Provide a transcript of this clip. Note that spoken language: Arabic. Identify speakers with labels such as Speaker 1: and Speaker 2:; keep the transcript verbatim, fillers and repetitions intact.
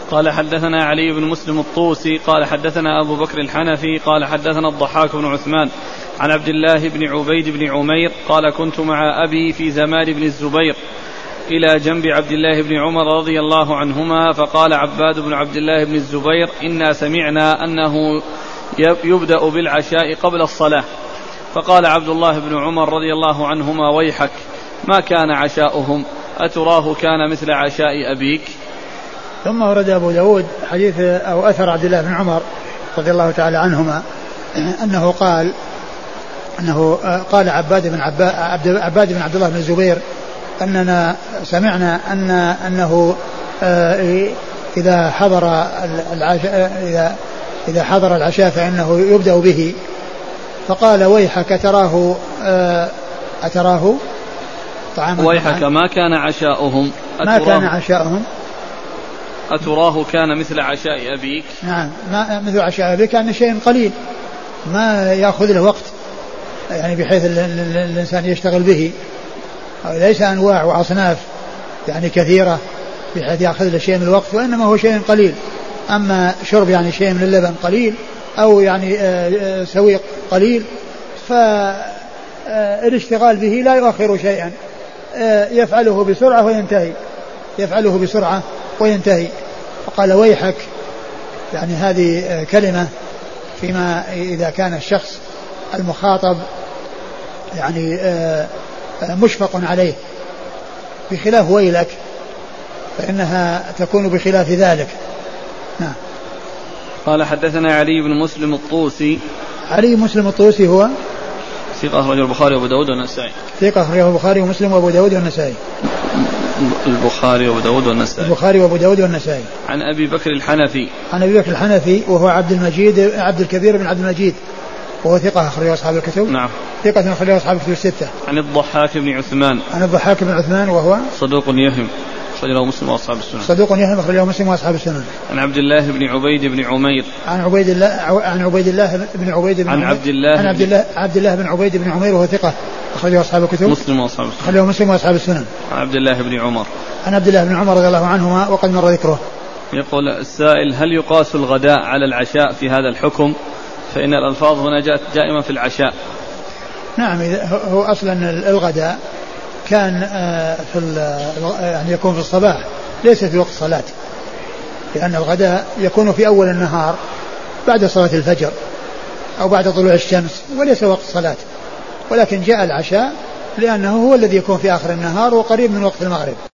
Speaker 1: قال حدثنا علي بن مسلم الطوسي قال حدثنا أبو بكر الحنفي قال حدثنا الضحاك بن عثمان عن عبد الله بن عبيد بن عمير قال كنت مع أبي في زمان بن الزبير إلى جنب عبد الله بن عمر رضي الله عنهما فقال عباد بن عبد الله بن الزبير إنا سمعنا أنه يبدأ بالعشاء قبل الصلاة. فقال عبد الله بن عمر رضي الله عنهما ويحك ما كان عشاؤهم أتراه كان مثل عشاء أبيك.
Speaker 2: ثم ورد أبو داود حديث أو أثر عبد الله بن عمر رضي الله تعالى عنهما أنه قال أنه قال عباد بن عباد, عباد بن عبد الله بن الزبير أننا سمعنا أن أنه إذا حضر العشاء إذا إذا حضر العشاء فإنه يبدأ به. فقال ويحك أتراه أتراه طعاما
Speaker 1: ويحك ما كان عشاؤهم
Speaker 2: ما كان عشاؤهم
Speaker 1: أتراه كان مثل عشاء أبيك.
Speaker 2: نعم ما مثل عشاء أبيك كان شيء قليل ما يأخذ له وقت يعني بحيث الإنسان يشتغل به ليس أنواع وأصناف يعني كثيرة بحيث يأخذ له شيء من الوقت وإنما هو شيء قليل. أما شرب يعني شيء من اللبن قليل أو يعني سويق قليل فالاشتغال به لا يؤخر شيئا يفعله بسرعة وينتهي يفعله بسرعة وينتهي. فقال ويحك يعني هذه كلمة فيما إذا كان الشخص المخاطب يعني مشفق عليه بخلاف ويلك فإنها تكون بخلاف ذلك. نعم.
Speaker 1: قال حدثنا علي بن مسلم الطوسي.
Speaker 2: علي مسلم الطوسي هو
Speaker 1: ثقة أخرجه البخاري وأبو داود والنسائي.
Speaker 2: ثقة أخرجه البخاري ومسلم وأبو داود والنسائي.
Speaker 1: البخاري وأبو داود والنسائي.
Speaker 2: البخاري وأبو داود والنسائي.
Speaker 1: عن أبي بكر الحنفي.
Speaker 2: عن أبي بكر الحنفي وهو عبد المجيد عبد الكبير بن عبد المجيد وهو ثقة أخرجه أصحاب الكتب.
Speaker 1: نعم.
Speaker 2: ثقة أخرجه أصحاب الكتب الستة.
Speaker 1: عن الضحاك بن عثمان.
Speaker 2: عن الضحاك بن عثمان وهو
Speaker 1: صدوق يهم أخرجه مسلم وأصحاب السنن.
Speaker 2: صدوق يهم أخرجه مسلم وأصحاب السنن.
Speaker 1: عن عبد الله بن عبيد بن عمير.
Speaker 2: عن عبيد الله عن عبيد الله بن عبيد بن
Speaker 1: عن عبد الله
Speaker 2: عن عبد الله عبد الله بن عبيد بن عمير وهو ثقة أخرجه أصحاب الكتب.
Speaker 1: مسلم وأصحاب السنن.
Speaker 2: أخرجه مسلم وأصحاب السنن.
Speaker 1: عن عبد الله بن عمر.
Speaker 2: عن عبد الله بن عمر رضي الله عنهما وقد مر ذكره.
Speaker 1: يقول السائل هل يقاس الغداء على العشاء في هذا الحكم؟ فإن الألفاظ هنا جاءت دائما في العشاء.
Speaker 2: نعم هو أصلا الغداء كان في يعني يكون في الصباح ليس في وقت الصلاة لأن الغداء يكون في أول النهار بعد صلاة الفجر أو بعد طلوع الشمس وليس وقت الصلاة ولكن جاء العشاء لأنه هو الذي يكون في آخر النهار وقريب من وقت المغرب.